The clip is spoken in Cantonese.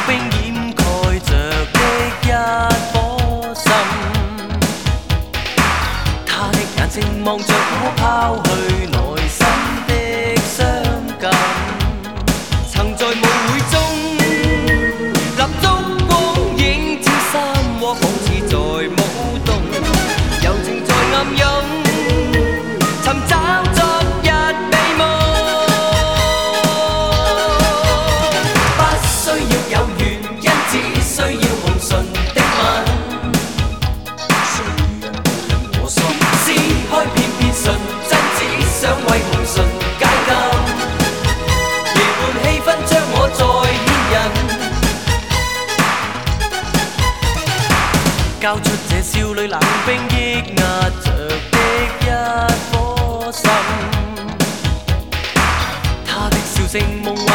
冰掩盖着的一颗心。他的眼睛望着我，抛去內心的傷感。曾在舞會中立燭光影照山窩，仿似在舞動，柔情在暗湧，尋找昨日美夢。不需要有原因，只需要紅唇的吻。我心撕開片片純真，只想為紅唇解禁。夜半氣氛將我再牽引，交出這少女冷冰抑壓着的一顆心。她的笑聲夢幻。